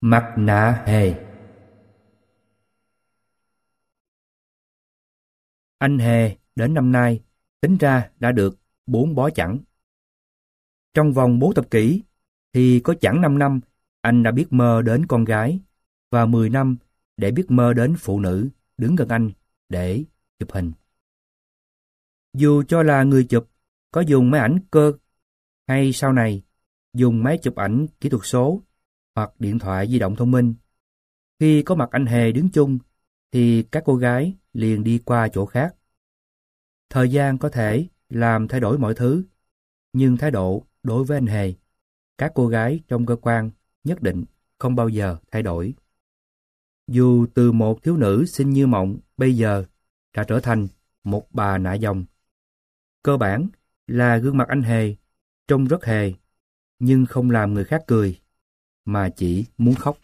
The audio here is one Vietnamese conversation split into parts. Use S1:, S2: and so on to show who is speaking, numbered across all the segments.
S1: Mặt nạ hề. Anh Hề đến năm nay tính ra đã được 4 bó chẵn. Trong vòng 4 thập kỷ thì có chẵn 5 năm anh đã biết mơ đến con gái và 10 năm để biết mơ đến phụ nữ đứng gần anh để chụp hình. Dù cho là người chụp có dùng máy ảnh cơ hay sau này dùng máy chụp ảnh kỹ thuật số hoặc điện thoại di động thông minh, khi có mặt anh Hề đứng chung thì các cô gái liền đi qua chỗ khác. Thời gian có thể làm thay đổi mọi thứ, nhưng thái độ đối với anh Hề, các cô gái trong cơ quan nhất định không bao giờ thay đổi. Dù từ một thiếu nữ xinh như mộng bây giờ đã trở thành một bà nạ dòng. Cơ bản là gương mặt anh Hề trông rất hề, nhưng không làm người khác cười, mà chỉ muốn khóc.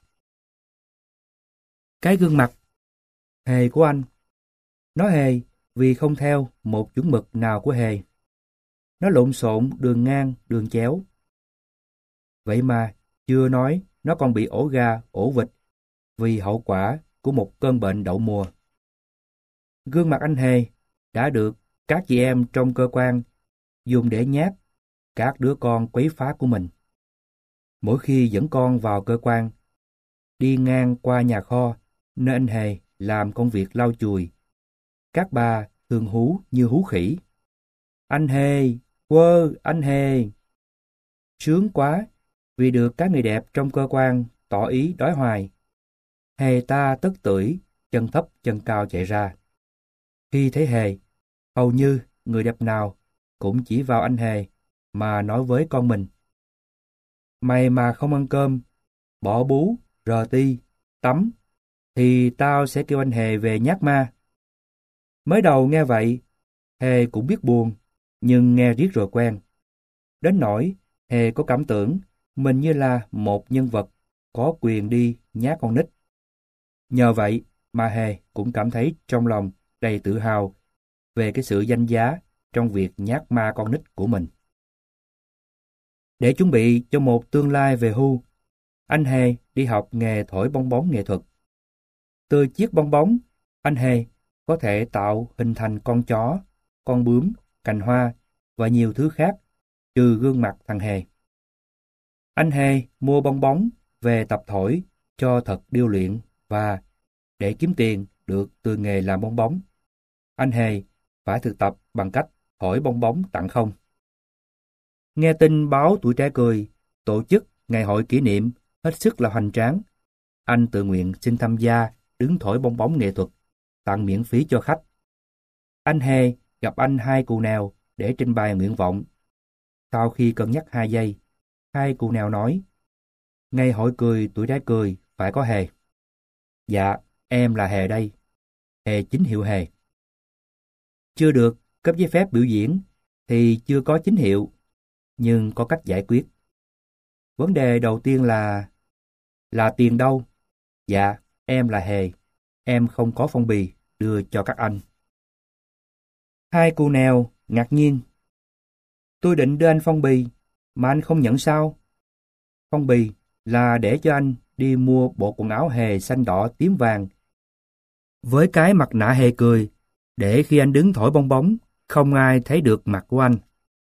S1: Cái gương mặt hề của anh, nó hề vì không theo một chuẩn mực nào của hề. Nó lộn xộn đường ngang, đường chéo. Vậy mà chưa nói nó còn bị ổ gà, ổ vịt vì hậu quả của một cơn bệnh đậu mùa. Gương mặt anh Hề đã được các chị em trong cơ quan dùng để nhát các đứa con quấy phá của mình. Mỗi khi dẫn con vào cơ quan, đi ngang qua nhà kho nơi anh Hề làm công việc lau chùi, các bà thường hú như hú khỉ. Anh Hề, quơ, anh Hề. Sướng quá vì được các người đẹp trong cơ quan tỏ ý đói hoài. Hề ta tức tưởi, chân thấp chân cao chạy ra. Khi thấy Hề, hầu như người đẹp nào cũng chỉ vào anh Hề mà nói với con mình. Mày mà không ăn cơm, bỏ bú, rờ ti, tắm, thì tao sẽ kêu anh Hề về nhát ma. Mới đầu nghe vậy, Hề cũng biết buồn, nhưng nghe riết rồi quen. Đến nỗi Hề có cảm tưởng mình như là một nhân vật có quyền đi nhát con nít. Nhờ vậy mà Hề cũng cảm thấy trong lòng đầy tự hào về cái sự danh giá trong việc nhát ma con nít của mình. Để chuẩn bị cho một tương lai về hưu, anh Hề đi học nghề thổi bong bóng nghệ thuật. Từ chiếc bong bóng, anh Hề có thể tạo hình thành con chó, con bướm, cành hoa và nhiều thứ khác trừ gương mặt thằng Hề. Anh Hề mua bong bóng về tập thổi cho thật điêu luyện và để kiếm tiền được từ nghề làm bong bóng, anh Hề phải thực tập bằng cách thổi bong bóng tặng không. Nghe tin báo Tuổi Trẻ Cười tổ chức ngày hội kỷ niệm hết sức là hoành tráng, anh tự nguyện xin tham gia đứng thổi bong bóng nghệ thuật, tặng miễn phí cho khách. Anh Hề gặp anh Hai Cù Nèo để trình bày nguyện vọng. Sau khi cân nhắc 2 giây, Hai Cù Nèo nói, ngày hội cười Tuổi Trẻ Cười phải có Hề. Dạ, em là Hề đây. Hề chính hiệu Hề. Chưa được cấp giấy phép biểu diễn thì chưa có chính hiệu, nhưng có cách giải quyết. Vấn đề đầu tiên là tiền đâu? Dạ, em là Hề. Em không có phong bì đưa cho các anh. Hai cô Nèo ngạc nhiên. Tôi định đưa anh phong bì, mà anh không nhận sao? Phong bì là để cho anh đi mua bộ quần áo Hề xanh đỏ tím vàng với cái mặt nạ Hề cười, để khi anh đứng thổi bong bóng, không ai thấy được mặt của anh.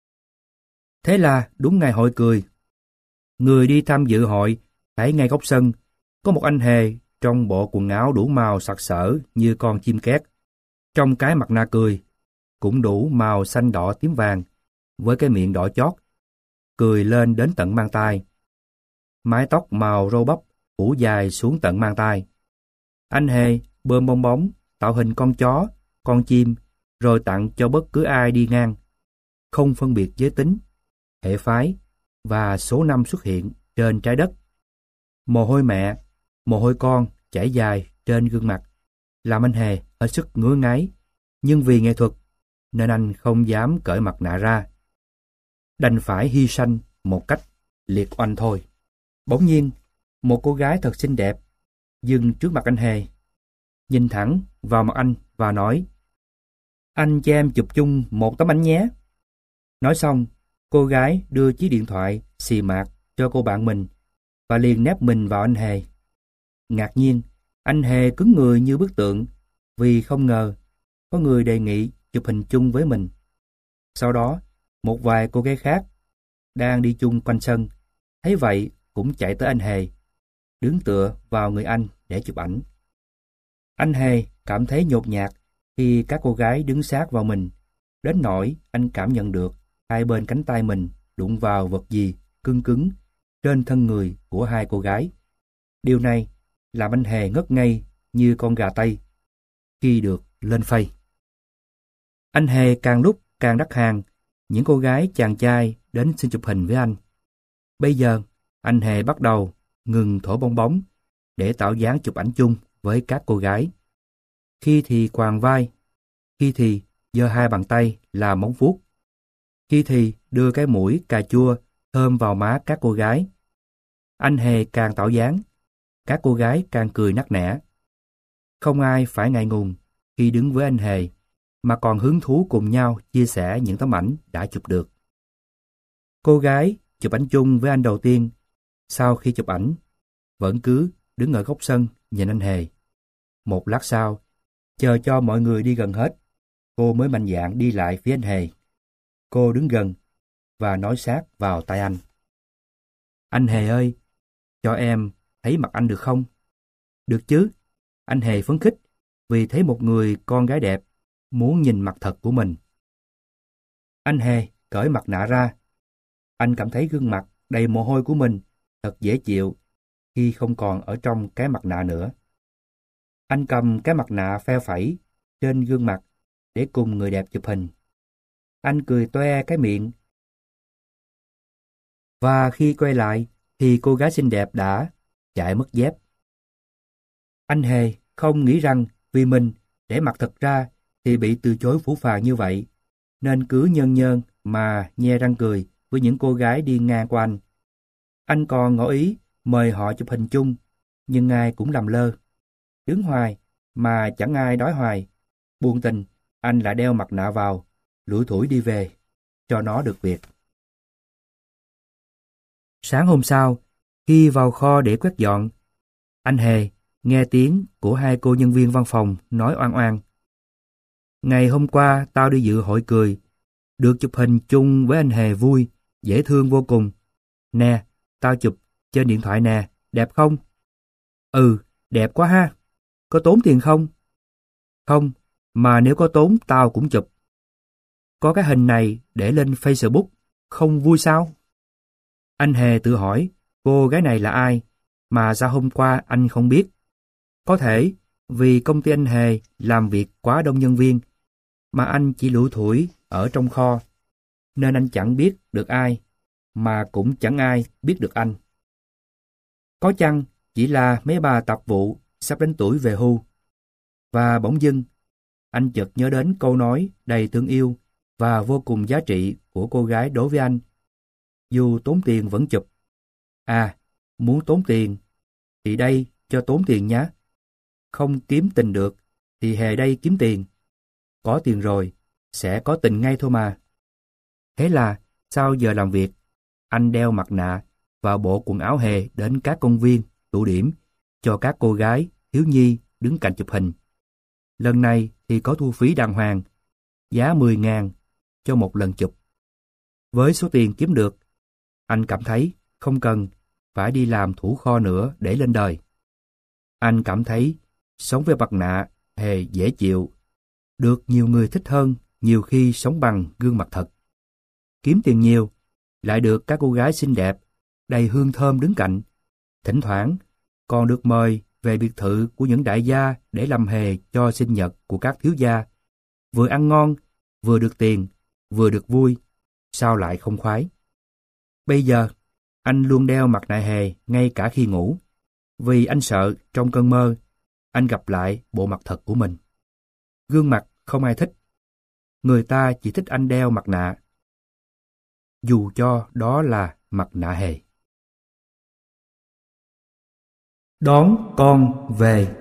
S1: Thế là đúng ngày hội cười. Người đi tham dự hội thấy ngay góc sân có một anh Hề trong bộ quần áo đủ màu sặc sỡ như con chim két, trong cái mặt nạ cười cũng đủ màu xanh đỏ tím vàng, với cái miệng đỏ chót, cười lên đến tận mang tai. Mái tóc màu râu bắp phủ dài xuống tận mang tai. Anh Hề bơm bong bóng tạo hình con chó, con chim, rồi tặng cho bất cứ ai đi ngang, không phân biệt giới tính, hệ phái và số năm xuất hiện trên trái đất. Mồ hôi mẹ, mồ hôi con chảy dài trên gương mặt, làm anh Hề hết sức ngứa ngáy, nhưng vì nghệ thuật nên anh không dám cởi mặt nạ ra. Đành phải hy sanh một cách liệt oanh thôi. Bỗng nhiên, một cô gái thật xinh đẹp dừng trước mặt anh Hề, nhìn thẳng vào mặt anh và nói, anh cho em chụp chung một tấm ảnh nhé. Nói xong, cô gái đưa chiếc điện thoại xì mạt cho cô bạn mình và liền nép mình vào anh Hề Ngạc nhiên, anh Hề cứng người như bức tượng vì không ngờ có người đề nghị chụp hình chung với mình. Sau đó, một vài cô gái khác đang đi chung quanh sân, thấy vậy cũng chạy tới anh Hề, đứng tựa vào người anh để chụp ảnh. Anh Hề cảm thấy nhột nhạt khi các cô gái đứng sát vào mình, đến nỗi anh cảm nhận được hai bên cánh tay mình đụng vào vật gì cứng cứng trên thân người của hai cô gái. Điều này làm anh Hề ngất ngây như con gà Tây khi được lên phây. Anh Hề càng lúc càng đắc hàng, những cô gái chàng trai đến xin chụp hình với anh. Bây giờ, anh Hề bắt đầu ngừng thổi bong bóng để tạo dáng chụp ảnh chung với các cô gái. Khi thì quàng vai, khi thì giơ hai bàn tay làm móng vuốt, khi thì đưa cái mũi cà chua thơm vào má các cô gái. Anh Hề càng tạo dáng, các cô gái càng cười nắc nẻ. Không ai phải ngại ngùng khi đứng với anh Hề, mà còn hứng thú cùng nhau chia sẻ những tấm ảnh đã chụp được. Cô gái chụp ảnh chung với anh đầu tiên, sau khi chụp ảnh, vẫn cứ đứng ở góc sân nhìn anh Hề. Một lát sau, chờ cho mọi người đi gần hết, cô mới mạnh dạn đi lại phía anh Hề. Cô đứng gần và nói sát vào tai anh. Anh Hề ơi, cho em thấy mặt anh được không? Được chứ, anh Hề phấn khích vì thấy một người con gái đẹp muốn nhìn mặt thật của mình. Anh Hề cởi mặt nạ ra. Anh cảm thấy gương mặt đầy mồ hôi của mình thật dễ chịu khi không còn ở trong cái mặt nạ nữa. Anh cầm cái mặt nạ phe phẩy trên gương mặt để cùng người đẹp chụp hình. Anh cười toe cái miệng. Và khi quay lại thì cô gái xinh đẹp đã chạy mất dép. Anh Hề không nghĩ rằng vì mình để mặt thật ra thì bị từ chối phũ phàng như vậy, nên cứ nhơn nhơn mà nhe răng cười với những cô gái đi ngang qua anh. Anh còn ngỏ ý mời họ chụp hình chung, nhưng ai cũng làm lơ. Đứng hoài mà chẳng ai đói hoài. Buồn tình, anh lại đeo mặt nạ vào, lủi thủi đi về, cho nó được việc. Sáng hôm sau, khi vào kho để quét dọn, anh Hề nghe tiếng của hai cô nhân viên văn phòng nói oan oan. Ngày hôm qua tao đi dự hội cười, được chụp hình chung với anh Hề vui, dễ thương vô cùng. Nè, tao chụp trên điện thoại nè, đẹp không? Ừ, đẹp quá ha. Có tốn tiền không? Không, mà nếu có tốn tao cũng chụp. Có cái hình này để lên Facebook, không vui sao? Anh Hề tự hỏi, cô gái này là ai, mà sao hôm qua anh không biết? Có thể vì công ty anh Hề làm việc quá đông nhân viên, mà anh chỉ lủi thủi ở trong kho, nên anh chẳng biết được ai, mà cũng chẳng ai biết được anh. Có chăng chỉ là mấy bà tạp vụ sắp đến tuổi về hưu. Và bỗng dưng, anh chợt nhớ đến câu nói đầy thương yêu và vô cùng giá trị của cô gái đối với anh. Dù tốn tiền vẫn chụp. À, muốn tốn tiền, thì đây cho tốn tiền nhé. Không kiếm tình được, thì Hề đây kiếm tiền. Có tiền rồi, sẽ có tình ngay thôi mà. Thế là, sau giờ làm việc, anh đeo mặt nạ và bộ quần áo Hề đến các công viên, tụ điểm, cho các cô gái, thiếu nhi đứng cạnh chụp hình. Lần này thì có thu phí đàng hoàng, giá 10.000 cho một lần chụp. Với số tiền kiếm được, anh cảm thấy không cần phải đi làm thủ kho nữa để lên đời. Anh cảm thấy sống với mặt nạ Hề dễ chịu, được nhiều người thích hơn nhiều khi sống bằng gương mặt thật. Kiếm tiền nhiều, lại được các cô gái xinh đẹp, đầy hương thơm đứng cạnh. Thỉnh thoảng còn được mời về biệt thự của những đại gia để làm Hề cho sinh nhật của các thiếu gia. Vừa ăn ngon, vừa được tiền, vừa được vui, sao lại không khoái? Bây giờ, anh luôn đeo mặt nạ Hề ngay cả khi ngủ, vì anh sợ trong cơn mơ, anh gặp lại bộ mặt thật của mình. Gương mặt không ai thích, người ta chỉ thích anh đeo mặt nạ, dù cho đó là mặt nạ Hề. Đón con về.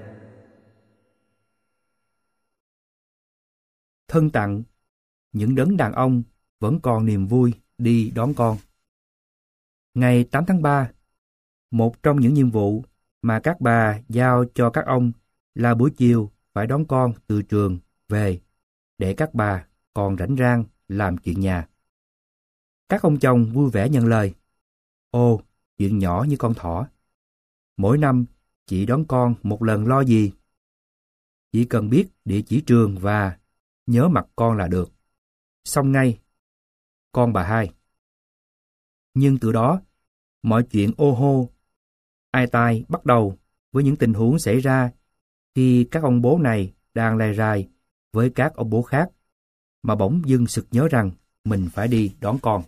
S1: Thân tặng, những đấng đàn ông vẫn còn niềm vui đi đón con. Ngày 8 tháng 3, một trong những nhiệm vụ mà các bà giao cho các ông là buổi chiều phải đón con từ trường về để các bà còn rảnh rang làm chuyện nhà. Các ông chồng vui vẻ nhận lời. Ồ, chuyện nhỏ như con thỏ. Mỗi năm chị đón con một lần lo gì? Chỉ cần biết địa chỉ trường và nhớ mặt con là được. Xong ngay. Con bà hai. Nhưng từ đó, mọi chuyện ô hô, ai tai bắt đầu với những tình huống xảy ra khi các ông bố này đang lai rai với các ông bố khác, mà bỗng dưng sực nhớ rằng mình phải đi đón con.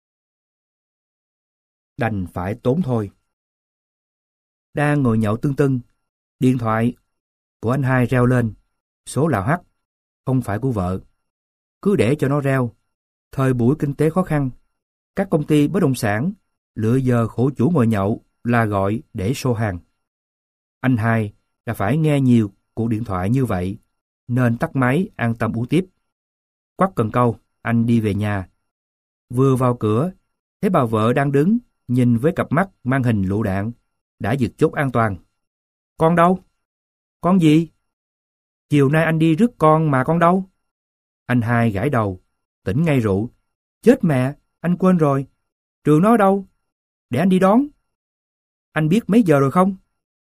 S1: Đành phải tốn thôi. Đang ngồi nhậu tưng tưng, điện thoại của anh hai reo lên, số là H, không phải của vợ. Cứ để cho nó reo. Thời buổi kinh tế khó khăn, các công ty bất động sản lựa giờ khổ chủ ngồi nhậu là gọi để show hàng. Anh hai đã phải nghe nhiều cuộc điện thoại như vậy, nên tắt máy an tâm uống tiếp. Quắt cần câu, anh đi về nhà. Vừa vào cửa, thấy bà vợ đang đứng, nhìn với cặp mắt mang hình lựu đạn, đã giật chốt an toàn. Con đâu? Con gì? Chiều nay anh đi rước con mà con đâu? Anh hai gãi đầu, tỉnh ngay rượu. Chết mẹ, anh quên rồi. Trường nó ở đâu? Để anh đi đón. Anh biết mấy giờ rồi không?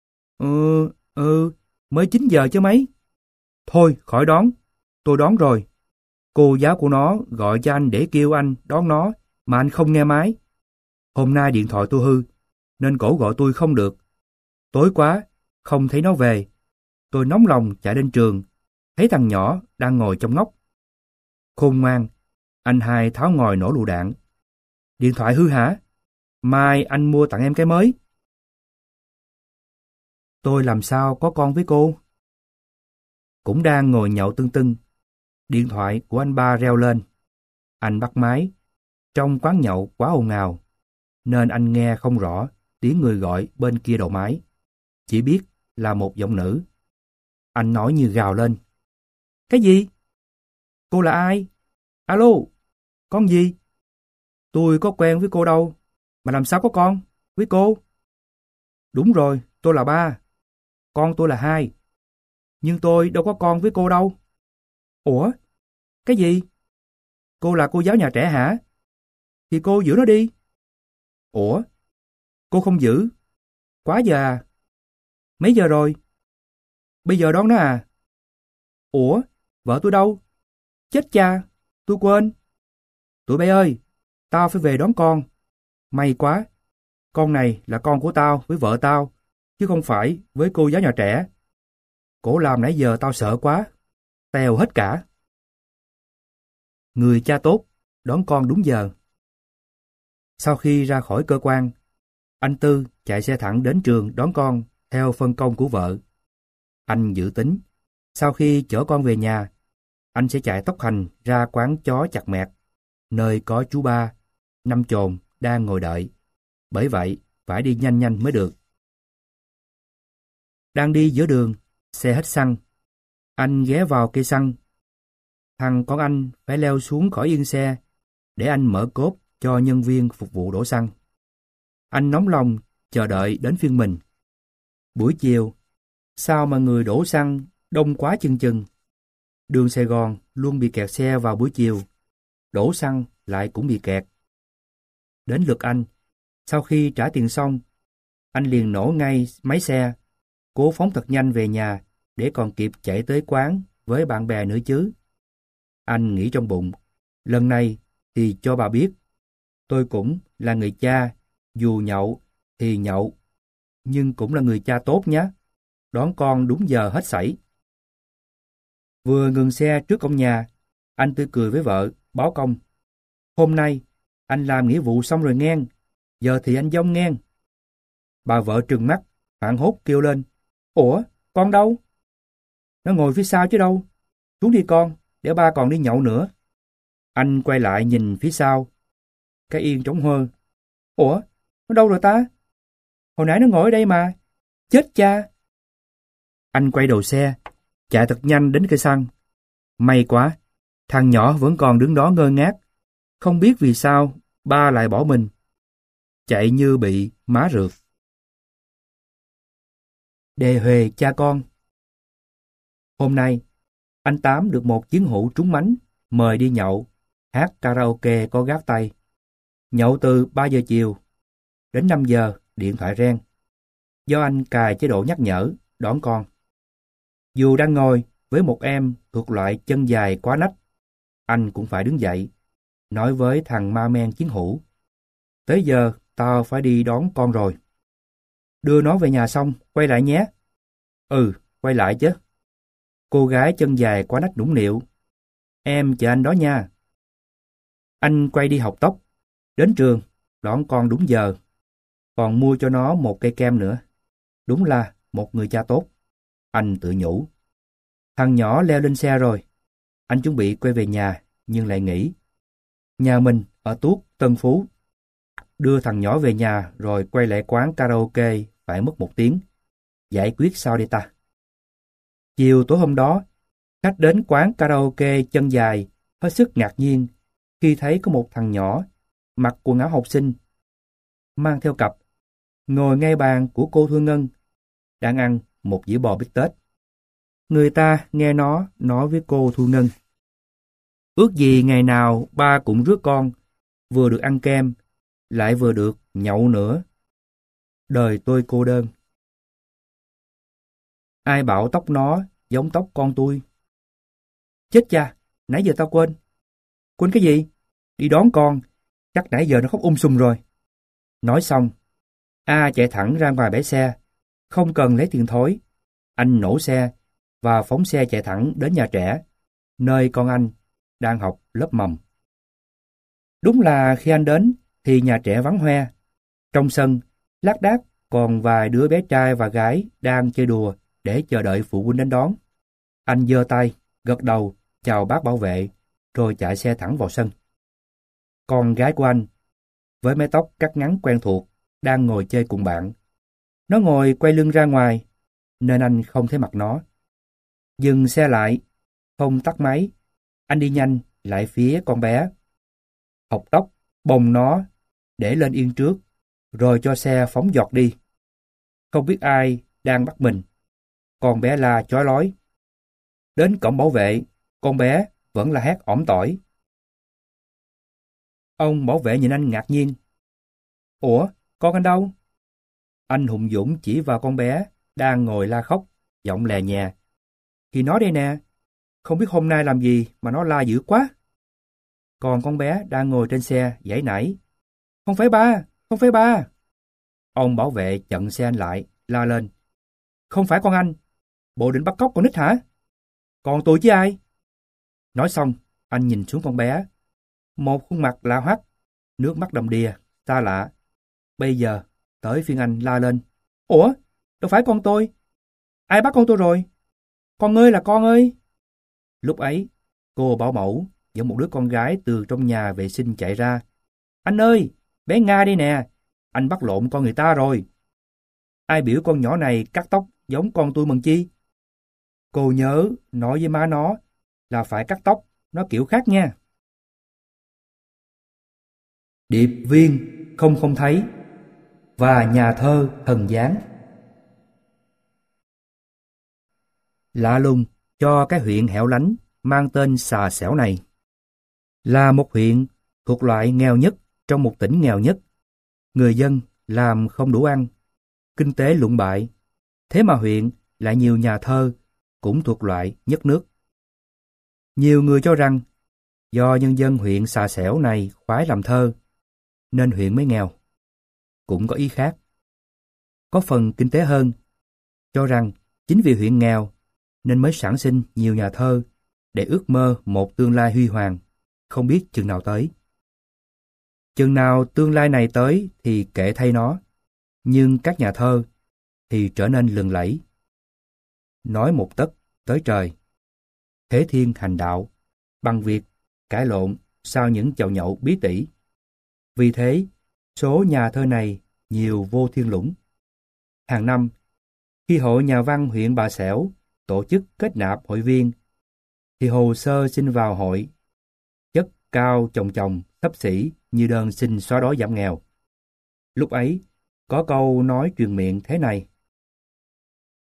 S1: Mới 9 giờ chứ mấy. Thôi, khỏi đón. Tôi đón rồi. Cô giáo của nó gọi cho anh để kêu anh đón nó, mà anh không nghe máy. Hôm nay điện thoại tôi hư, nên cổ gọi tôi không được. Tối quá, không thấy nó về. Tôi nóng lòng chạy lên trường, thấy thằng nhỏ đang ngồi trong ngóc. Khôn ngoan, anh hai tháo ngòi nổ lựu đạn. Điện thoại hư hả? Mai anh mua tặng em cái mới. Tôi làm sao có con với cô? Cũng đang ngồi nhậu tưng tưng, điện thoại của anh ba reo lên. Anh bắt máy. Trong quán nhậu quá ồn ào, nên anh nghe không rõ tiếng người gọi bên kia đầu máy. Chỉ biết là một giọng nữ. Anh nói như gào lên. Cái gì? Cô là ai? Alo, con gì? Tôi có quen với cô đâu, mà làm sao có con với cô? Đúng rồi, tôi là ba. Con tôi là hai. Nhưng tôi đâu có con với cô đâu. Ủa? Cái gì? Cô là cô giáo nhà trẻ hả? Thì cô giữ nó đi. Ủa? Cô không giữ? Quá giờ à? Mấy giờ rồi? Bây giờ đón nó à? Ủa? Vợ tôi đâu? Chết cha, tôi quên. Tụi bay ơi, tao phải về đón con. May quá, con này là con của tao với vợ tao, chứ không phải với cô giáo nhà trẻ. Cổ làm nãy giờ tao sợ quá, tèo hết cả. Người cha tốt, đón con đúng giờ. Sau khi ra khỏi cơ quan, anh Tư chạy xe thẳng đến trường đón con theo phân công của vợ. Anh dự tính, sau khi chở con về nhà, anh sẽ chạy tốc hành ra quán chó chặt mẹt, nơi có chú ba, năm chồn đang ngồi đợi. Bởi vậy, phải đi nhanh nhanh mới được. Đang đi giữa đường, xe hết xăng. Anh ghé vào cây xăng. Thằng con anh phải leo xuống khỏi yên xe để anh mở cốp cho nhân viên phục vụ đổ xăng. Anh nóng lòng chờ đợi đến phiên mình. Buổi chiều, sao mà người đổ xăng đông quá chừng chừng. Đường Sài Gòn luôn bị kẹt xe vào buổi chiều, đổ xăng lại cũng bị kẹt. Đến lượt anh, sau khi trả tiền xong, anh liền nổ ngay máy xe, cố phóng thật nhanh về nhà để còn kịp chạy tới quán với bạn bè nữa chứ. Anh nghĩ trong bụng, lần này thì cho bà biết, tôi cũng là người cha, dù nhậu thì nhậu, nhưng cũng là người cha tốt nhé, đón con đúng giờ hết sảy. Vừa ngừng xe trước cổng nhà, anh tươi cười với vợ, báo công. Hôm nay, anh làm nghĩa vụ xong rồi nhen, giờ thì anh dông nhen. Bà vợ trừng mắt, hoảng hốt kêu lên. Ủa, con đâu? Nó ngồi phía sau chứ đâu. Xuống đi con, để ba còn đi nhậu nữa. Anh quay lại nhìn phía sau. Cái yên trống hơ. Ủa, nó đâu rồi ta? Hồi nãy nó ngồi ở đây mà. Chết cha. Anh quay đầu xe, chạy thật nhanh đến cây xăng. May quá, thằng nhỏ vẫn còn đứng đó ngơ ngác. Không biết vì sao ba lại bỏ mình. Chạy như bị má rượt. Đề huề cha con. Hôm nay, anh Tám được một chiến hữu trúng mánh, mời đi nhậu, hát karaoke có gác tay. Nhậu từ 3 giờ chiều, đến 5 giờ điện thoại reng. Do anh cài chế độ nhắc nhở, đón con. Dù đang ngồi với một em thuộc loại chân dài quá nách, anh cũng phải đứng dậy, nói với thằng ma men chiến hữu. Tới giờ, tao phải đi đón con rồi. Đưa nó về nhà xong, quay lại nhé. Ừ, quay lại chứ. Cô gái chân dài quá nách nũng nịu. Em chờ anh đó nha. Anh quay đi học tóc. Đến trường, đón con đúng giờ. Còn mua cho nó một cây kem nữa. Đúng là một người cha tốt. Anh tự nhủ. Thằng nhỏ leo lên xe rồi. Anh chuẩn bị quay về nhà, nhưng lại nghĩ. Nhà mình ở Tuốt, Tân Phú. Đưa thằng nhỏ về nhà rồi quay lại quán karaoke phải mất 1 tiếng. Giải quyết sao đây ta? Chiều tối hôm đó, khách đến quán karaoke chân dài, hết sức ngạc nhiên khi thấy có một thằng nhỏ mặc quần áo học sinh, mang theo cặp, ngồi ngay bàn của cô Thu Ngân, đang ăn một dĩa bò bít tết. Người ta nghe nó nói với cô Thu Ngân. Ước gì ngày nào ba cũng rước con, vừa được ăn kem, lại vừa được nhậu nữa. Đời tôi cô đơn. Ai bảo tóc nó giống tóc con tôi? Chết cha, nãy giờ tao quên. Quên cái gì? Đi đón con, chắc nãy giờ nó khóc sùm rồi. Nói xong, A chạy thẳng ra ngoài bãi xe, không cần lấy tiền thối. Anh nổ xe và phóng xe chạy thẳng đến nhà trẻ, nơi con anh đang học lớp mầm. Đúng là khi anh đến thì nhà trẻ vắng hoe. Trong sân, lác đác còn vài đứa bé trai và gái đang chơi đùa để chờ đợi phụ huynh đến đón. Anh giơ tay, gật đầu, chào bác bảo vệ, rồi chạy xe thẳng vào sân. Con gái của anh, với mái tóc cắt ngắn quen thuộc, đang ngồi chơi cùng bạn. Nó ngồi quay lưng ra ngoài, nên anh không thấy mặt nó. Dừng xe lại, không tắt máy, anh đi nhanh lại phía con bé. Học tóc, bồng nó, để lên yên trước, rồi cho xe phóng giọt đi. Không biết ai đang bắt mình. Con bé la chói lói. Đến cổng bảo vệ, con bé vẫn là hét ỏm tỏi. Ông bảo vệ nhìn anh ngạc nhiên. Ủa, con anh đâu? Anh hùng dũng chỉ vào con bé đang ngồi la khóc, giọng lè nhè. Thì nó đây nè, không biết hôm nay làm gì mà nó la dữ quá. Còn con bé đang ngồi trên xe giãy nảy. Không phải ba, không phải ba. Ông bảo vệ chặn xe anh lại, la lên. Không phải con anh, bộ định bắt cóc con nít hả? Còn tôi chứ ai? Nói xong, anh nhìn xuống con bé. Một khuôn mặt lạ hoắc, nước mắt đầm đìa, xa lạ. Bây giờ, tới phiên anh la lên. Ủa, đâu phải con tôi. Ai bắt con tôi rồi? Con ơi là con ơi. Lúc ấy, cô bảo mẫu dẫn một đứa con gái từ trong nhà vệ sinh chạy ra. Anh ơi, bé Nga đây nè, anh bắt lộn con người ta rồi. Ai biểu con nhỏ này cắt tóc giống con tôi mần chi? Cô nhớ nói với má nó là phải cắt tóc, nó kiểu khác nha. Điệp viên không không thấy và nhà thơ thần giáng. Lạ lùng cho cái huyện hẻo lánh mang tên Xà Xẻo này. Là một huyện thuộc loại nghèo nhất trong một tỉnh nghèo nhất. Người dân làm không đủ ăn, kinh tế lụng bại. Thế mà huyện lại nhiều nhà thơ cũng thuộc loại nhất nước. Nhiều người cho rằng do nhân dân huyện Xà Xẻo này khoái làm thơ, nên huyện mới nghèo. Cũng có ý khác. Có phần kinh tế hơn, cho rằng chính vì huyện nghèo nên mới sản sinh nhiều nhà thơ để ước mơ một tương lai huy hoàng, không biết chừng nào tới. Chừng nào tương lai này tới thì kệ thay nó, nhưng các nhà thơ thì trở nên lừng lẫy. Nói một tấc tới trời, thế thiên hành đạo, bằng việc cãi lộn sau những chầu nhậu bí tỉ. Vì thế, số nhà thơ này nhiều vô thiên lũng. Hàng năm, khi Hội Nhà văn huyện Bà Xẻo tổ chức kết nạp hội viên, thì hồ sơ xin vào hội chất cao chồng chồng xấp xỉ như đơn xin xóa đói giảm nghèo. Lúc ấy, có câu nói truyền miệng thế này.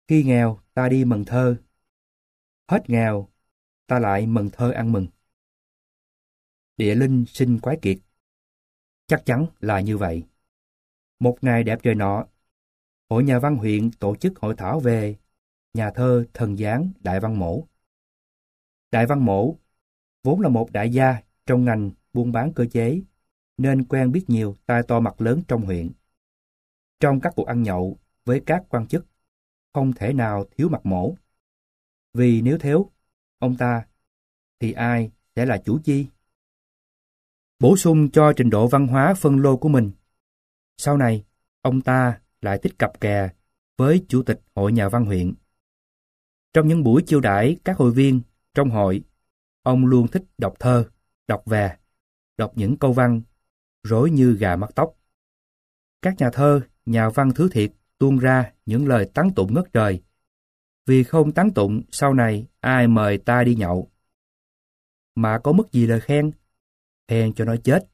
S1: Khi nghèo ta đi mần thơ, hết nghèo ta lại mần thơ ăn mừng. Địa linh sinh quái kiệt. Chắc chắn là như vậy. Một ngày đẹp trời nọ, Hội Nhà văn huyện tổ chức hội thảo về nhà thơ thần gián Đại Văn Mỗ. Đại Văn Mỗ vốn là một đại gia trong ngành buôn bán cơ chế, nên quen biết nhiều tai to mặt lớn trong huyện. Trong các cuộc ăn nhậu với các quan chức, không thể nào thiếu mặt Mỗ. Vì nếu thiếu ông ta, thì ai sẽ là chủ chi? Bổ sung cho trình độ văn hóa phân lô của mình, sau này ông ta lại thích cặp kè với chủ tịch Hội Nhà văn huyện. Trong những buổi chiêu đãi các hội viên trong hội, ông luôn thích đọc thơ, đọc về, đọc những câu văn rối như gà mắc tóc. Các nhà thơ, nhà văn thứ thiệt tuôn ra những lời tán tụng ngất trời. Vì không tán tụng, sau này ai mời ta đi nhậu? Mà có mất gì lời khen? Khen cho nó chết.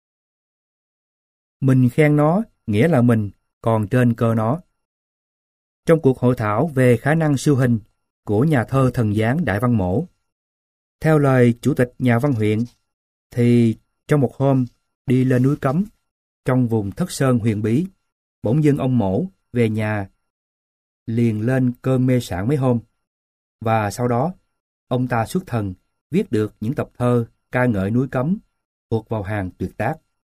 S1: Mình khen nó, nghĩa là mình còn trên cơ nó. Trong cuộc hội thảo về khả năng siêu hình của nhà thơ thần gián Đại Văn Mỗ, theo lời chủ tịch nhà văn huyện, thì trong một hôm đi lên núi Cấm, trong vùng Thất Sơn huyền bí, bỗng dưng ông Mỗ về nhà liền lên cơn mê sảng mấy hôm, và sau đó ông ta xuất thần viết được những tập thơ ca ngợi núi Cấm thuộc vào hàng tuyệt tác.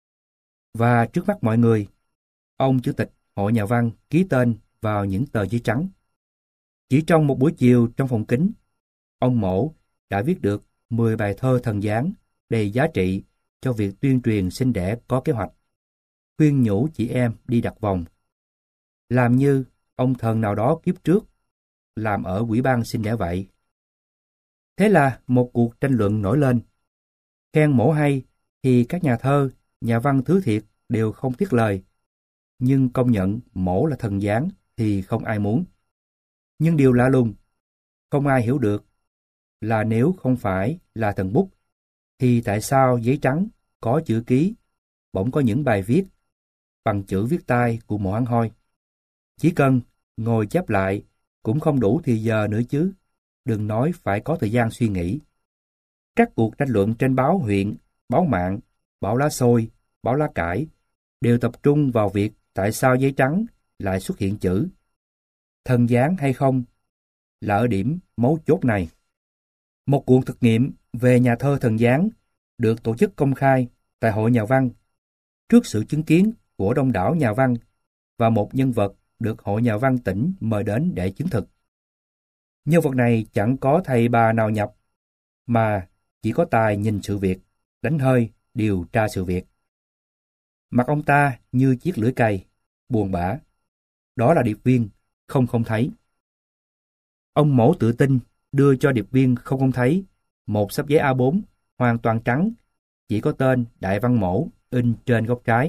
S1: Và trước mắt mọi người, ông chủ tịch Hội Nhà văn ký tên vào những tờ giấy trắng. Chỉ trong một buổi chiều trong phòng kính, ông Mỗ đã viết được 10 bài thơ thần gián đầy giá trị cho việc tuyên truyền sinh đẻ có kế hoạch, khuyên nhủ chị em đi đặt vòng, làm như ông thần nào đó kiếp trước làm ở ủy ban sinh đẻ vậy. Thế là một cuộc tranh luận nổi lên. Khen Mỗ hay thì các nhà thơ, nhà văn thứ thiệt đều không tiếc lời, nhưng công nhận Mỗ là thần gián thì không ai muốn. Nhưng điều lạ lùng, không ai hiểu được là nếu không phải là thần bút, thì tại sao giấy trắng có chữ ký bỗng có những bài viết bằng chữ viết tay của Mộ Hăng Hoi? Chỉ cần ngồi chép lại cũng không đủ thì giờ nữa chứ, đừng nói phải có thời gian suy nghĩ. Các cuộc tranh luận trên báo huyện, báo mạng, báo lá xôi, báo lá cải đều tập trung vào việc tại sao giấy trắng lại xuất hiện chữ thần gián hay không, là ở điểm mấu chốt này. Một cuộc thực nghiệm về nhà thơ thần gián được tổ chức công khai tại Hội Nhà văn trước sự chứng kiến của đông đảo nhà văn và một nhân vật được Hội Nhà văn tỉnh mời đến để chứng thực. Nhân vật này chẳng có thầy bà nào nhập, mà chỉ có tài nhìn sự việc, đánh hơi điều tra sự việc. Mặt ông ta như chiếc lưỡi cày, buồn bã. Đó là điệp viên không thấy. Ông Mỗ tự tin đưa cho điệp viên không thấy một xấp giấy A4 hoàn toàn trắng, chỉ có tên Đại Văn Mỗ in trên góc trái.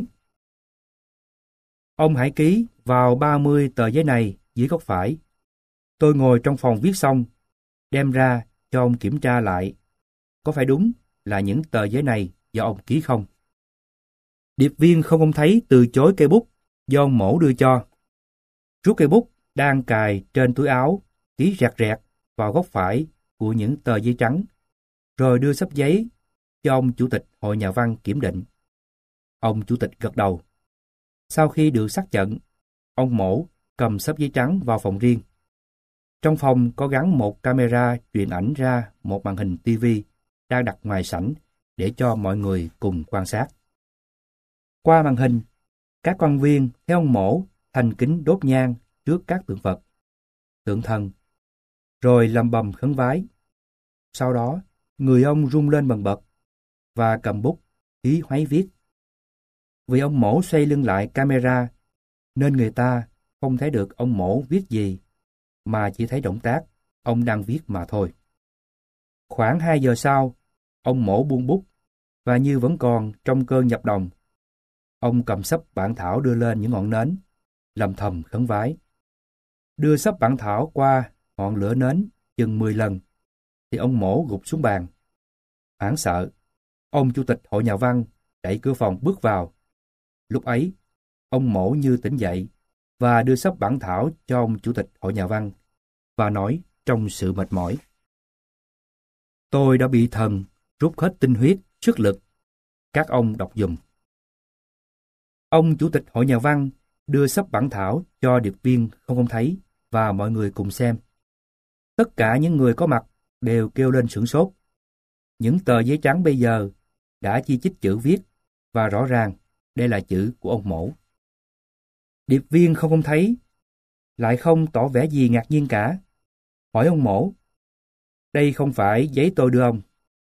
S1: Ông hãy ký vào 30 tờ giấy này dưới góc phải. Tôi ngồi trong phòng viết xong, đem ra cho ông kiểm tra lại, có phải đúng là những tờ giấy này do ông ký không? Điệp viên không thấy từ chối cây bút do ông Mỗ đưa cho. Rút cây bút đang cài trên túi áo, ký rẹt rẹt vào góc phải của những tờ giấy trắng, rồi đưa xấp giấy cho ông chủ tịch Hội Nhà văn kiểm định. Ông chủ tịch gật đầu. Sau khi được xác nhận, ông Mỗ cầm xấp giấy trắng vào phòng riêng. Trong phòng có gắn một camera truyền ảnh ra một màn hình TV đang đặt ngoài sảnh để cho mọi người cùng quan sát. Qua màn hình, các quan viên thấy ông Mỗ thành kính đốt nhang trước các tượng Phật, tượng thần, rồi lầm bầm khấn vái. Sau đó, người ông run lên bần bật và cầm bút hí hoáy viết. Vì ông Mỗ xoay lưng lại camera, nên người ta không thấy được ông Mỗ viết gì, mà chỉ thấy động tác ông đang viết mà thôi. Khoảng 2 giờ sau, ông Mỗ buông bút, và như vẫn còn trong cơn nhập đồng, ông cầm xấp bản thảo đưa lên những ngọn nến, lầm thầm khấn vái. Đưa xấp bản thảo qua ngọn lửa nến chừng 10 lần, thì ông Mỗ gục xuống bàn. Hoảng sợ, ông chủ tịch Hội Nhà văn đẩy cửa phòng bước vào. Lúc ấy, ông Mỗ như tỉnh dậy, và đưa xấp bản thảo cho ông chủ tịch hội nhà văn và nói trong sự mệt mỏi: "Tôi đã bị thần rút hết tinh huyết, sức lực. Các ông đọc giùm." Ông chủ tịch hội nhà văn đưa xấp bản thảo cho điệp viên không thấy và mọi người cùng xem. Tất cả những người có mặt đều kêu lên sửng sốt. Những tờ giấy trắng bây giờ đã chi chít chữ viết và rõ ràng đây là chữ của ông Mổ. Điệp viên không thấy lại không tỏ vẻ gì ngạc nhiên cả. Hỏi ông Mổ: "Đây không phải giấy tôi đưa ông."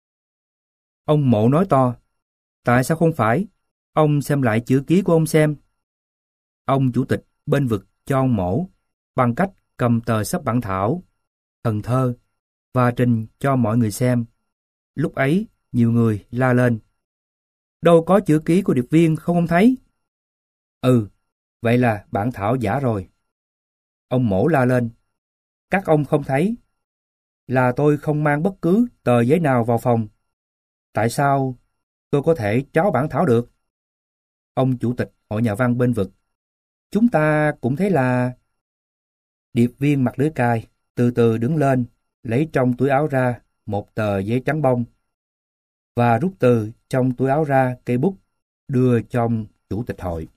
S1: Ông Mổ nói to: "Tại sao không phải? Ông xem lại chữ ký của ông xem." Ông chủ tịch bênh vực cho ông Mổ bằng cách cầm tờ xấp bản thảo Thần Thơ và trình cho mọi người xem. Lúc ấy, nhiều người la lên: "Đâu có chữ ký của điệp viên không thấy?" "Ừ, vậy là bản thảo giả rồi." Ông Mổ la lên: "Các ông không thấy là tôi không mang bất cứ tờ giấy nào vào phòng. Tại sao tôi có thể tráo bản thảo được?" Ông chủ tịch hội nhà văn bênh vực: "Chúng ta cũng thấy là..." Điệp viên mặt lưới cài từ từ đứng lên, lấy trong túi áo ra một tờ giấy trắng bông và rút từ trong túi áo ra cây bút đưa cho ông chủ tịch hội.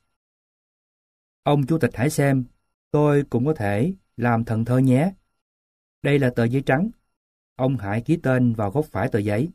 S1: "Ông chủ tịch hãy xem, tôi cũng có thể làm thần thơ nhé. Đây là tờ giấy trắng. Ông hãy ký tên vào góc phải tờ giấy."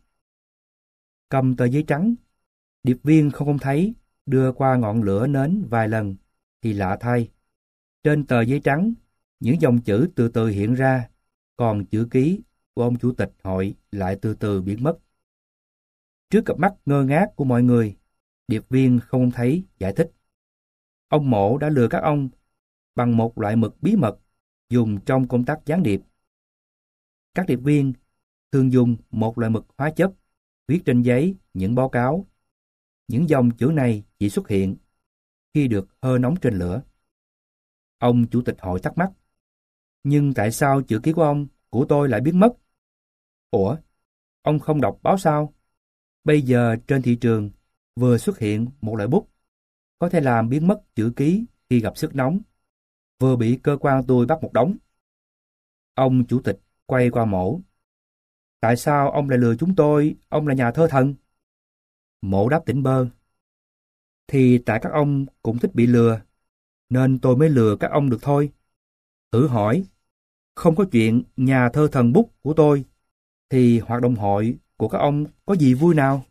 S1: Cầm tờ giấy trắng, điệp viên không thấy đưa qua ngọn lửa nến vài lần thì lạ thay. Trên tờ giấy trắng, những dòng chữ từ từ hiện ra, còn chữ ký của ông chủ tịch hội lại từ từ biến mất. Trước cặp mắt ngơ ngác của mọi người, điệp viên không thấy giải thích: "Ông Mổ đã lừa các ông bằng một loại mực bí mật dùng trong công tác gián điệp. Các điệp viên thường dùng một loại mực hóa chất viết trên giấy những báo cáo. Những dòng chữ này chỉ xuất hiện khi được hơ nóng trên lửa." Ông chủ tịch hội thắc mắc: "Nhưng tại sao chữ ký của tôi lại biến mất?" "Ủa, ông không đọc báo sao? Bây giờ trên thị trường vừa xuất hiện một loại bút có thể làm biến mất chữ ký khi gặp sức nóng, vừa bị cơ quan tôi bắt một đống." Ông chủ tịch quay qua Mổ: "Tại sao ông lại lừa chúng tôi? Ông là nhà thơ thần." Mổ đáp tỉnh bơ: "Thì tại các ông cũng thích bị lừa, nên tôi mới lừa các ông được thôi. Thử hỏi, không có chuyện nhà thơ thần bút của tôi, thì hoạt động hội của các ông có gì vui nào?"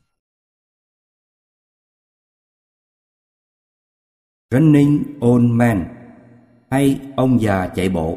S1: Running Old Man, hay ông già chạy bộ.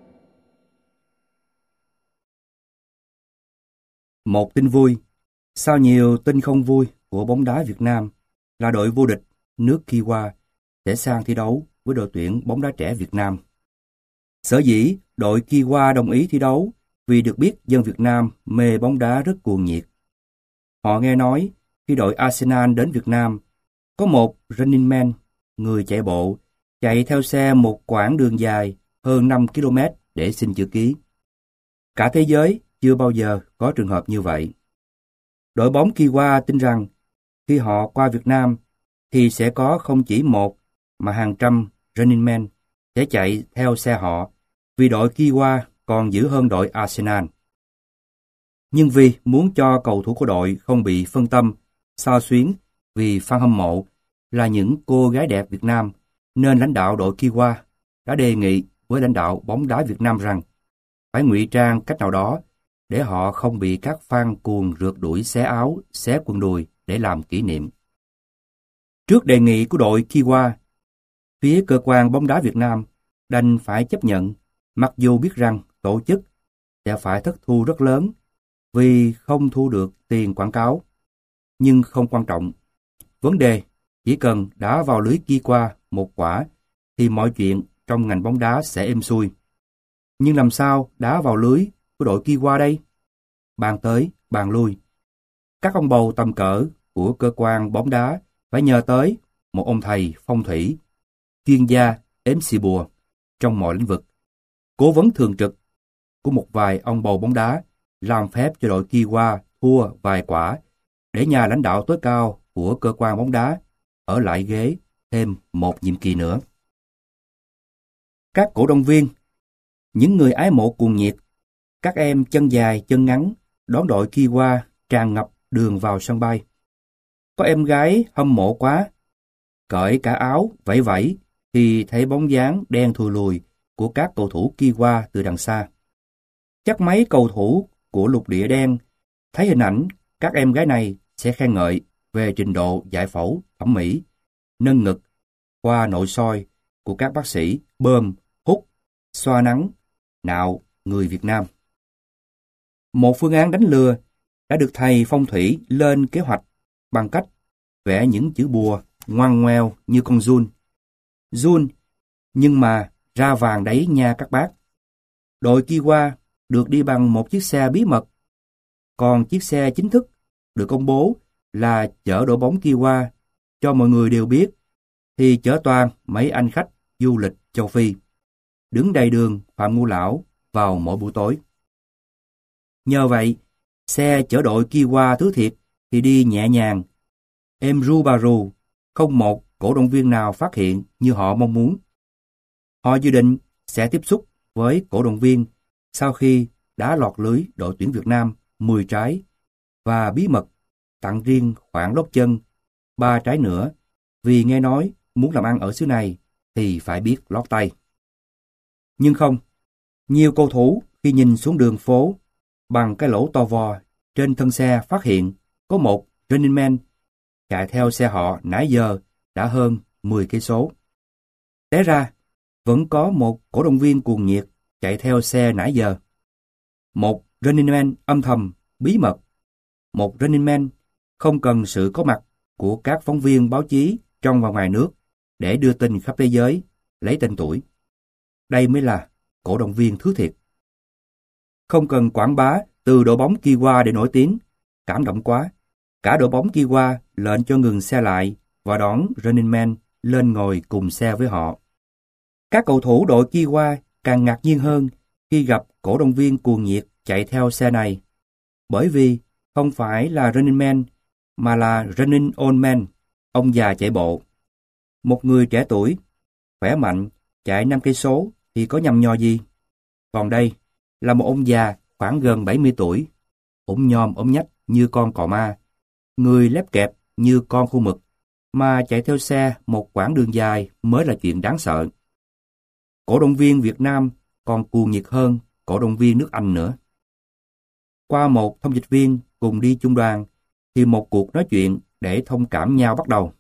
S1: Một tin vui, sau nhiều tin không vui của bóng đá Việt Nam, là đội vô địch nước Kiwa sẽ sang thi đấu với đội tuyển bóng đá trẻ Việt Nam. Sở dĩ đội Kiwa đồng ý thi đấu vì được biết dân Việt Nam mê bóng đá rất cuồng nhiệt. Họ nghe nói khi đội Arsenal đến Việt Nam, có một running man, người chạy bộ, chạy theo xe một quãng đường dài hơn 5 km để xin chữ ký. Cả thế giới chưa bao giờ có trường hợp như vậy. Đội bóng Kiwa tin rằng khi họ qua Việt Nam thì sẽ có không chỉ một mà hàng trăm running man sẽ chạy theo xe họ, vì đội Kiwa còn dữ hơn đội Arsenal. Nhưng vì muốn cho cầu thủ của đội không bị phân tâm, xao xuyến vì fan hâm mộ là những cô gái đẹp Việt Nam, nên lãnh đạo đội Kiwa đã đề nghị với lãnh đạo bóng đá Việt Nam rằng phải ngụy trang cách nào đó để họ không bị các fan cuồng rượt đuổi xé áo, xé quần đùi để làm kỷ niệm. Trước đề nghị của đội Kiwa, phía cơ quan bóng đá Việt Nam đành phải chấp nhận, mặc dù biết rằng tổ chức sẽ phải thất thu rất lớn vì không thu được tiền quảng cáo. Nhưng không quan trọng. Vấn đề chỉ cần đá vào lưới Kiwa một quả thì mọi chuyện trong ngành bóng đá sẽ êm xuôi. Nhưng làm sao đá vào lưới của đội Kiwa đây? Bàn tới, bàn lui. Các ông bầu tầm cỡ của cơ quan bóng đá phải nhờ tới một ông thầy phong thủy, chuyên gia ếm xì bùa trong mọi lĩnh vực, cố vấn thường trực của một vài ông bầu bóng đá, làm phép cho đội Kiwa thua vài quả để nhà lãnh đạo tối cao của cơ quan bóng đá ở lại ghế thêm một nhiệm kỳ nữa. các cổ động viên, những người ái mộ cuồng nhiệt, các em chân dài chân ngắn đón đội Kiowa tràn ngập đường vào sân bay. Có em gái hâm mộ quá, cởi cả áo vẫy vẫy thì thấy bóng dáng đen thùi lùi của các cầu thủ Kiowa từ đằng xa. Chắc mấy cầu thủ của lục địa đen thấy hình ảnh các em gái này sẽ khen ngợi về trình độ giải phẫu thẩm mỹ, nâng ngực, khoa nội soi của các bác sĩ bơm, hút, xoa nắng, nạo người Việt Nam. Một phương án đánh lừa đã được thầy phong thủy lên kế hoạch bằng cách vẽ những chữ bùa ngoằn ngoèo như con giun. Giun, nhưng mà ra vàng đấy nha các bác. Đội Kiowa được đi bằng một chiếc xe bí mật, còn chiếc xe chính thức được công bố là chở đội bóng Kiowa cho mọi người đều biết, thì chở toàn mấy anh khách du lịch châu Phi, đứng đầy đường Phạm Ngũ Lão vào mỗi buổi tối. Nhờ vậy, xe chở đội Kiowa thứ thiệt thì đi nhẹ nhàng, êm ru bà ru, không một cổ động viên nào phát hiện như họ mong muốn. Họ dự định sẽ tiếp xúc với cổ động viên sau khi đá lọt lưới đội tuyển Việt Nam 10 trái và bí mật tặng riêng khoảng lót chân 3 trái nữa, vì nghe nói muốn làm ăn ở xứ này thì phải biết lót tay. Nhưng không, nhiều cầu thủ khi nhìn xuống đường phố bằng cái lỗ to vò trên thân xe phát hiện có một running man chạy theo xe họ nãy giờ đã hơn 10 cây số. Té ra, vẫn có một cổ động viên cuồng nhiệt chạy theo xe nãy giờ. Một running man âm thầm, bí mật. Một running man không cần sự có mặt của các phóng viên báo chí trong và ngoài nước để đưa tin khắp thế giới, lấy tên tuổi. Đây mới là cổ động viên thứ thiệt. Không cần quảng bá từ đội bóng Kiowa để nổi tiếng, cảm động quá. Cả đội bóng Kiowa lệnh cho ngừng xe lại và đón running man lên ngồi cùng xe với họ. Các cầu thủ đội Kiowa càng ngạc nhiên hơn khi gặp cổ động viên cuồng nhiệt chạy theo xe này, bởi vì không phải là running man mà là running old man, ông già chạy bộ. Một người trẻ tuổi, khỏe mạnh, chạy 5 cây số thì có nhầm nhò gì. Còn đây là một ông già khoảng gần 70 tuổi, ốm nhom ốm nhách như con cò ma, người lép kẹp như con khô mực, mà chạy theo xe một quãng đường dài mới là chuyện đáng sợ. Cổ động viên Việt Nam còn cuồng nhiệt hơn cổ động viên nước Anh nữa. Qua một thông dịch viên cùng đi chung đoàn, thì một cuộc nói chuyện để thông cảm nhau bắt đầu.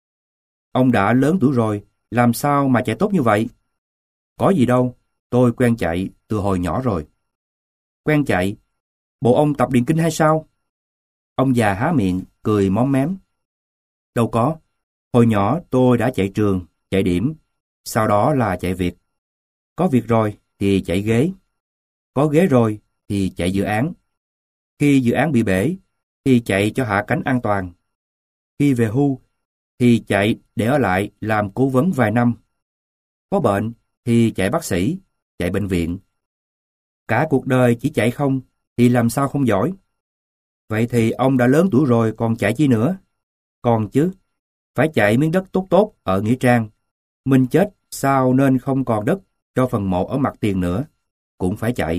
S1: Ông đã lớn tuổi rồi, làm sao mà chạy tốt như vậy? Có gì đâu, tôi quen chạy từ hồi nhỏ rồi. Quen chạy? Bộ ông tập điền kinh hay sao? Ông già há miệng, cười móm mém. Đâu có, hồi nhỏ tôi đã chạy trường, chạy điểm, sau đó là chạy việc. Có việc rồi thì chạy ghế. Có ghế rồi thì chạy dự án. Khi dự án bị bể thì chạy cho hạ cánh an toàn. Khi về hưu thì chạy để ở lại làm cố vấn vài năm. Có bệnh thì chạy bác sĩ, chạy bệnh viện. Cả cuộc đời chỉ chạy không thì làm sao không giỏi. Vậy thì ông đã lớn tuổi rồi còn chạy chi nữa? Còn chứ, phải chạy miếng đất tốt tốt ở Nghĩa Trang. Mình chết sao nên không còn đất cho phần mộ ở Mặt Tiền nữa. Cũng phải chạy.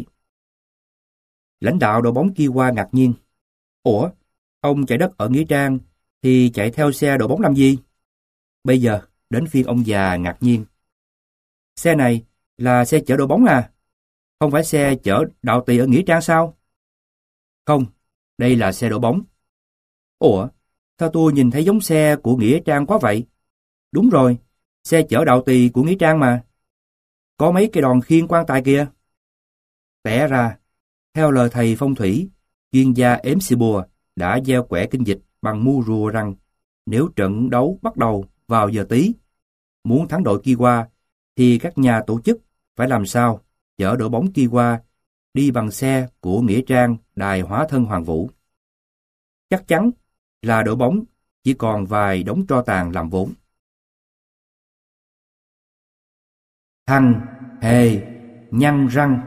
S1: Lãnh đạo đội bóng Kiowa ngạc nhiên. Ủa, ông chạy đất ở Nghĩa Trang thì chạy theo xe đội bóng làm gì? Bây giờ đến phiên ông già ngạc nhiên. Xe này là xe chở đội bóng à? Không phải xe chở đạo tỳ ở Nghĩa Trang sao? Không, đây là xe đội bóng. Ủa, sao tôi nhìn thấy giống xe của Nghĩa Trang quá vậy? Đúng rồi, xe chở đạo tỳ của Nghĩa Trang mà. Có mấy cây đòn khiêng quan tài kìa. Té ra, theo lời thầy phong thủy, chuyên gia ếm xì bùa đã gieo quẻ kinh dịch bằng mu rùa rằng nếu trận đấu bắt đầu vào giờ tí, muốn thắng đội Kiowa thì các nhà tổ chức phải làm sao chở đội bóng Kiowa đi bằng xe của Nghĩa Trang Đài Hóa Thân Hoàng Vũ. Chắc chắn là đội bóng chỉ còn vài đống tro tàn làm vốn. Thằng Hề nhăn răng.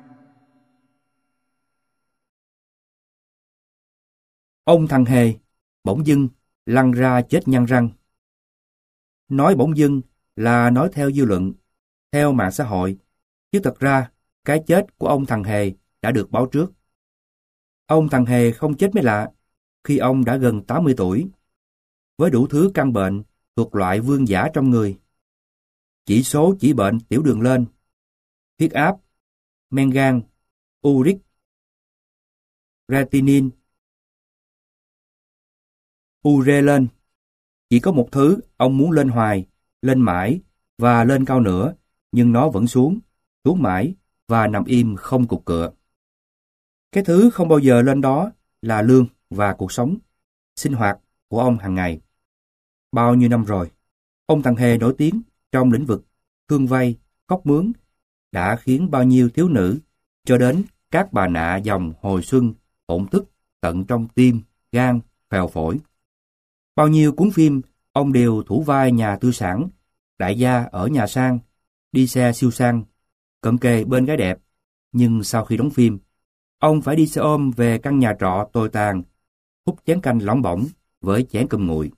S1: Ông thằng Hề bỗng dưng lăn ra chết nhăn răng. Nói bỗng dưng là nói theo dư luận, theo mạng xã hội, chứ thật ra cái chết của ông thằng Hề đã được báo trước. Ông thằng Hề không chết mới lạ, khi ông đã gần 80 tuổi, với đủ thứ căn bệnh thuộc loại vương giả trong người. Chỉ số chỉ bệnh tiểu đường lên, huyết áp, men gan, uric, creatinine, ure lên. Chỉ có một thứ ông muốn lên hoài, lên mãi và lên cao nữa, nhưng nó vẫn xuống mãi và nằm im không cục cựa. Cái thứ không bao giờ lên đó là lương và cuộc sống, sinh hoạt của ông hàng ngày. Bao nhiêu năm rồi, ông thằng Hề nổi tiếng trong lĩnh vực thương vay, khóc mướn, đã khiến bao nhiêu thiếu nữ, cho đến các bà nạ dòng hồi xuân, hỗn thức tận trong tim, gan, phèo phổi. Bao nhiêu cuốn phim, ông đều thủ vai nhà tư sản, đại gia ở nhà sang, đi xe siêu sang, cận kề bên gái đẹp. Nhưng sau khi đóng phim, ông phải đi xe ôm về căn nhà trọ tồi tàn, hút chén canh lỏng bỏng với chén cơm nguội.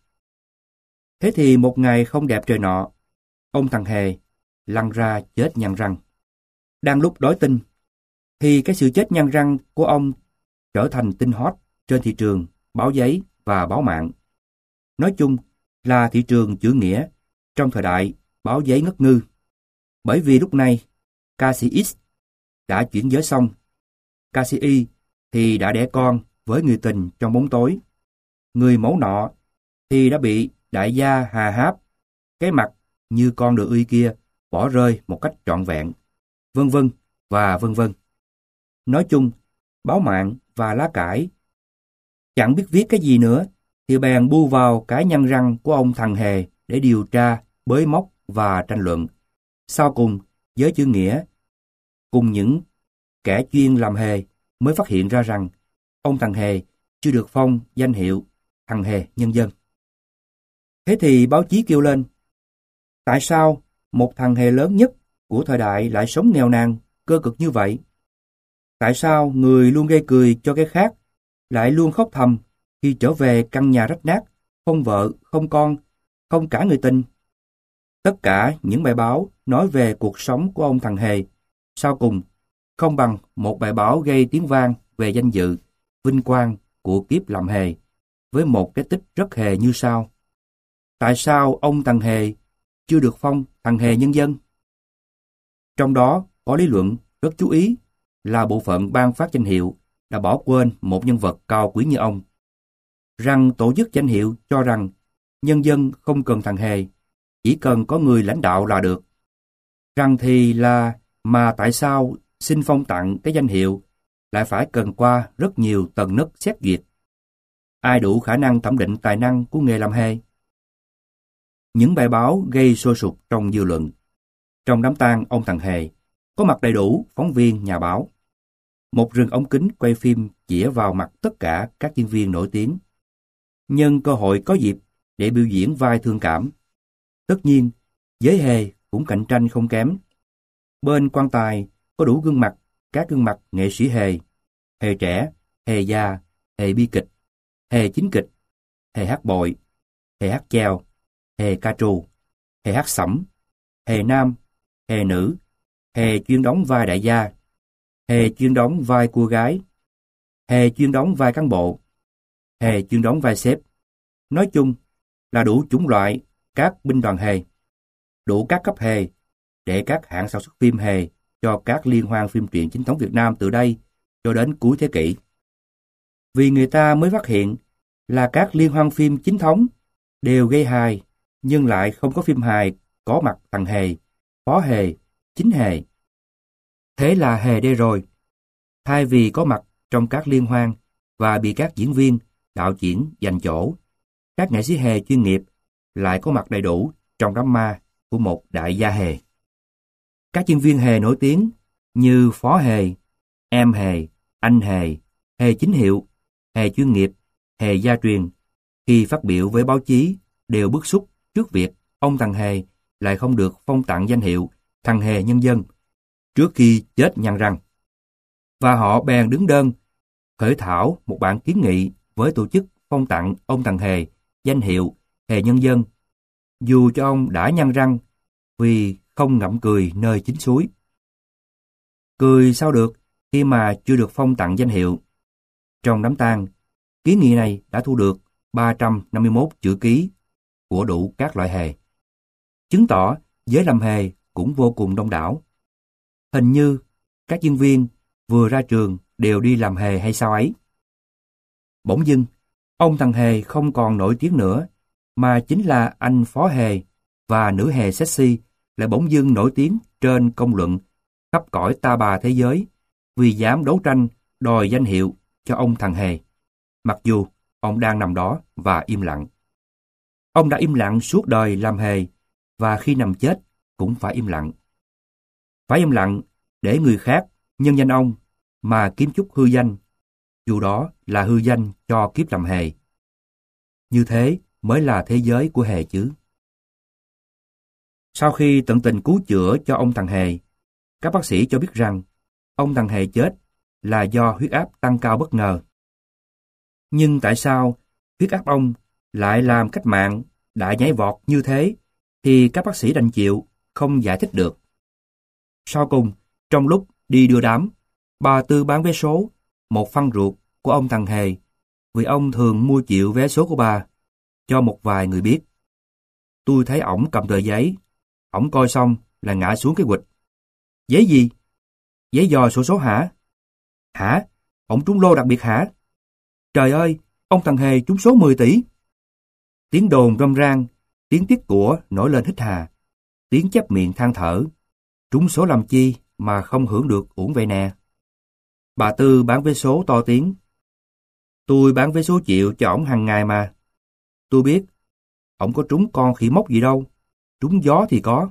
S1: Thế thì một ngày không đẹp trời nọ, ông thằng Hề lăn ra chết nhăn răng. Đang lúc đói tinh, thì cái sự chết nhăn răng của ông trở thành tin hot trên thị trường báo giấy và báo mạng. Nói chung là thị trường chữ nghĩa trong thời đại báo giấy ngất ngư. Bởi vì lúc này, ca sĩ X đã chuyển giới xong, ca sĩ Y thì đã đẻ con với người tình trong bóng tối. Người mẫu nọ thì đã bị đại gia hà háp, cái mặt như con đựa uy kia bỏ rơi một cách trọn vẹn, vân vân và vân vân. Nói chung, báo mạng và lá cải chẳng biết viết cái gì nữa, thì bèn bu vào cái nhăn răng của ông thằng Hề để điều tra, bới móc và tranh luận. Sau cùng, giới chữ nghĩa cùng những kẻ chuyên làm hề mới phát hiện ra rằng ông thằng Hề chưa được phong danh hiệu thằng Hề nhân dân. Thế thì báo chí kêu lên, tại sao một thằng Hề lớn nhất của thời đại lại sống nghèo nàn, cơ cực như vậy? Tại sao người luôn gây cười cho cái khác lại luôn khóc thầm khi trở về căn nhà rách nát, không vợ, không con, không cả người tình? Tất cả những bài báo nói về cuộc sống của ông thằng Hề, sau cùng không bằng một bài báo gây tiếng vang về danh dự, vinh quang của kiếp làm hề, với một cái tích rất hề như sau. Tại sao ông thằng Hề chưa được phong thằng Hề nhân dân? Trong đó có lý luận rất chú ý là bộ phận ban phát danh hiệu đã bỏ quên một nhân vật cao quý như ông. Rằng tổ chức danh hiệu cho rằng nhân dân không cần thằng Hề, chỉ cần có người lãnh đạo là được. Rằng thì là mà tại sao xin phong tặng cái danh hiệu lại phải cần qua rất nhiều tầng nấc xét duyệt? Ai đủ khả năng thẩm định tài năng của nghề làm hề? Những bài báo gây sôi sục trong dư luận. Trong đám tang ông thằng Hề, có mặt đầy đủ phóng viên, nhà báo. Một rừng ống kính quay phim chĩa vào mặt tất cả các diễn viên nổi tiếng. Nhân cơ hội có dịp để biểu diễn vai thương cảm. Tất nhiên, giới hề cũng cạnh tranh không kém. Bên quan tài có đủ gương mặt, các gương mặt nghệ sĩ hề, hề trẻ, hề già, hề bi kịch, hề chính kịch, hề hát bội, hề hát chèo, hề ca trù, hề hát sẩm, hề nam, hề nữ, hề chuyên đóng vai đại gia, hề chuyên đóng vai cua gái, hề chuyên đóng vai cán bộ, hề chuyên đóng vai sếp. Nói chung là đủ chủng loại các binh đoàn hề, đủ các cấp hề để các hãng sản xuất phim hề cho các liên hoan phim truyện chính thống Việt Nam từ đây cho đến cuối thế kỷ. Vì người ta mới phát hiện là các liên hoan phim chính thống đều gây hài, nhưng lại không có phim hài có mặt thằng Hề, phó hề, chính hề. Thế là hề đây rồi. Thay vì có mặt trong các liên hoan và bị các diễn viên, đạo diễn giành chỗ, các nghệ sĩ hề chuyên nghiệp lại có mặt đầy đủ trong đám ma của một đại gia hề. Các diễn viên hề nổi tiếng như phó hề, em hề, anh hề, hề chính hiệu, hề chuyên nghiệp, hề gia truyền, khi phát biểu với báo chí đều bức xúc trước việc ông thằng Hề lại không được phong tặng danh hiệu thằng Hề nhân dân trước khi chết nhăn răng. Và họ bèn đứng đơn khởi thảo một bản kiến nghị với tổ chức phong tặng ông thằng Hề danh hiệu Hề nhân dân, dù cho ông đã nhăn răng, vì không ngậm cười nơi chính suối. Cười sao được khi mà chưa được phong tặng danh hiệu. Trong đám tang, kiến nghị này đã thu được 351 chữ ký của đủ các loại hề, chứng tỏ giới làm hề cũng vô cùng đông đảo. Hình như các diễn viên vừa ra trường đều đi làm hề hay sao ấy. Bỗng dưng, ông thằng hề không còn nổi tiếng nữa, mà chính là anh phó hề và nữ hề sexy lại bỗng dưng nổi tiếng trên công luận khắp cõi ta bà thế giới vì dám đấu tranh đòi danh hiệu cho ông thằng hề, mặc dù ông đang nằm đó và im lặng. Ông đã im lặng suốt đời làm hề, và khi nằm chết cũng phải im lặng. Phải im lặng để người khác nhân danh ông mà kiếm chút hư danh, dù đó là hư danh cho kiếp làm hề. Như thế mới là thế giới của hề chứ. Sau khi tận tình cứu chữa cho ông thằng hề, các bác sĩ cho biết rằng ông thằng hề chết là do huyết áp tăng cao bất ngờ. Nhưng tại sao huyết áp ông lại làm cách mạng đại nhảy vọt như thế thì các bác sĩ đành chịu, không giải thích được. Sau cùng, trong lúc đi đưa đám, bà Tư bán vé số, một phân ruột của ông thằng hề, vì ông thường mua chịu vé số của bà, cho một vài người biết. Tôi thấy ổng cầm tờ giấy, ổng coi xong là ngã xuống cái quịch. Giấy gì? Giấy dò sổ số hả? Hả? Ổng trúng lô đặc biệt hả? Trời ơi, ông thằng hề trúng số 10 tỷ. Tiếng đồn râm ran, tiếng tiếc của nổi lên hít hà, tiếng chép miệng than thở. Trúng số làm chi mà không hưởng được uổng vậy nè. Bà Tư bán vé số to tiếng. Tôi bán vé số chịu cho ổng hàng ngày mà. Tôi biết, ổng có trúng con khỉ mốc gì đâu. Trúng gió thì có.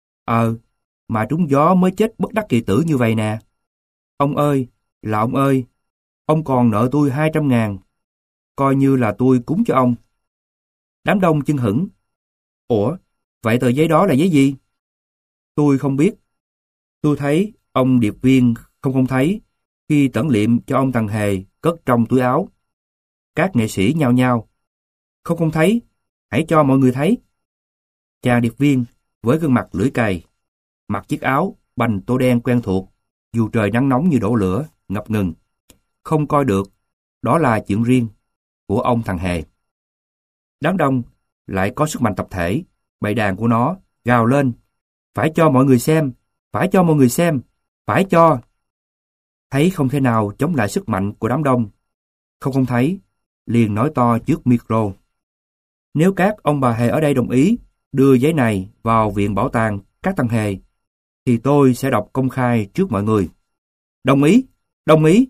S1: Mà trúng gió mới chết bất đắc kỳ tử như vậy nè. Ông ơi, là ông ơi, ông còn nợ tôi 200.000. Coi như là tôi cúng cho ông. Đám đông chưng hửng. Ủa, vậy tờ giấy đó là giấy gì? Tôi không biết. Tôi thấy ông điệp viên không thấy khi tẩn liệm cho ông thằng hề cất trong túi áo. Các nghệ sĩ nhao nhao. Không thấy, hãy cho mọi người thấy. Chàng điệp viên với gương mặt lưỡi cày, mặc chiếc áo bành tô đen quen thuộc, dù trời nắng nóng như đổ lửa, ngập ngừng. Không coi được, đó là chuyện riêng của ông thằng hề. Đám đông lại có sức mạnh tập thể, bầy đàn của nó gào lên. Phải cho mọi người xem, phải cho mọi người xem, phải cho. Thấy không thể nào chống lại sức mạnh của đám đông. Không thấy, liền nói to trước micro. Nếu các ông bà hề ở đây đồng ý đưa giấy này vào viện bảo tàng các thằng hề, thì tôi sẽ đọc công khai trước mọi người. Đồng ý,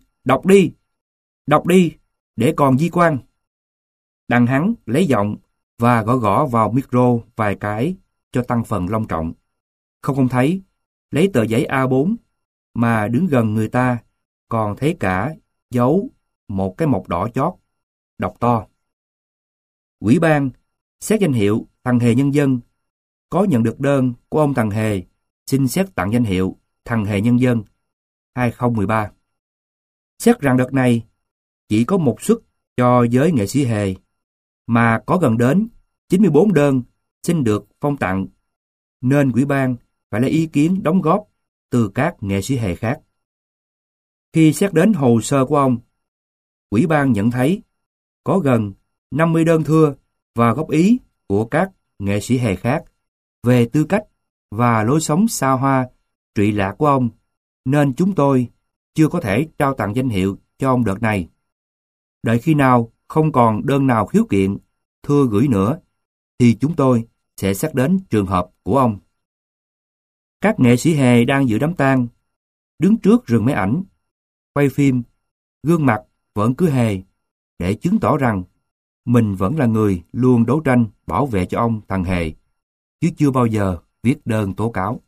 S1: đọc đi, để còn di quan. Đằng hắn lấy giọng và gõ gõ vào micro vài cái cho tăng phần long trọng. Không thấy, lấy tờ giấy A4 mà đứng gần người ta còn thấy cả dấu một cái mộc đỏ chót, đọc to. Ủy ban xét danh hiệu thằng hề nhân dân có nhận được đơn của ông thằng hề xin xét tặng danh hiệu thằng hề nhân dân 2013. Xét rằng đợt này chỉ có một suất cho giới nghệ sĩ hề, mà có gần đến 94 đơn xin được phong tặng, nên ủy ban phải lấy ý kiến đóng góp từ các nghệ sĩ hề khác. Khi xét đến hồ sơ của ông, ủy ban nhận thấy có gần 50 đơn thưa và góp ý của các nghệ sĩ hề khác về tư cách và lối sống xa hoa, trụy lạc của ông, nên chúng tôi chưa có thể trao tặng danh hiệu cho ông đợt này. Đợi khi nào không còn đơn nào khiếu kiện, thưa gửi nữa, thì chúng tôi sẽ xét đến trường hợp của ông. Các nghệ sĩ hề đang dự đám tang, đứng trước rừng máy ảnh, quay phim, gương mặt vẫn cứ hề, để chứng tỏ rằng mình vẫn là người luôn đấu tranh bảo vệ cho ông thằng hề, chứ chưa bao giờ viết đơn tố cáo.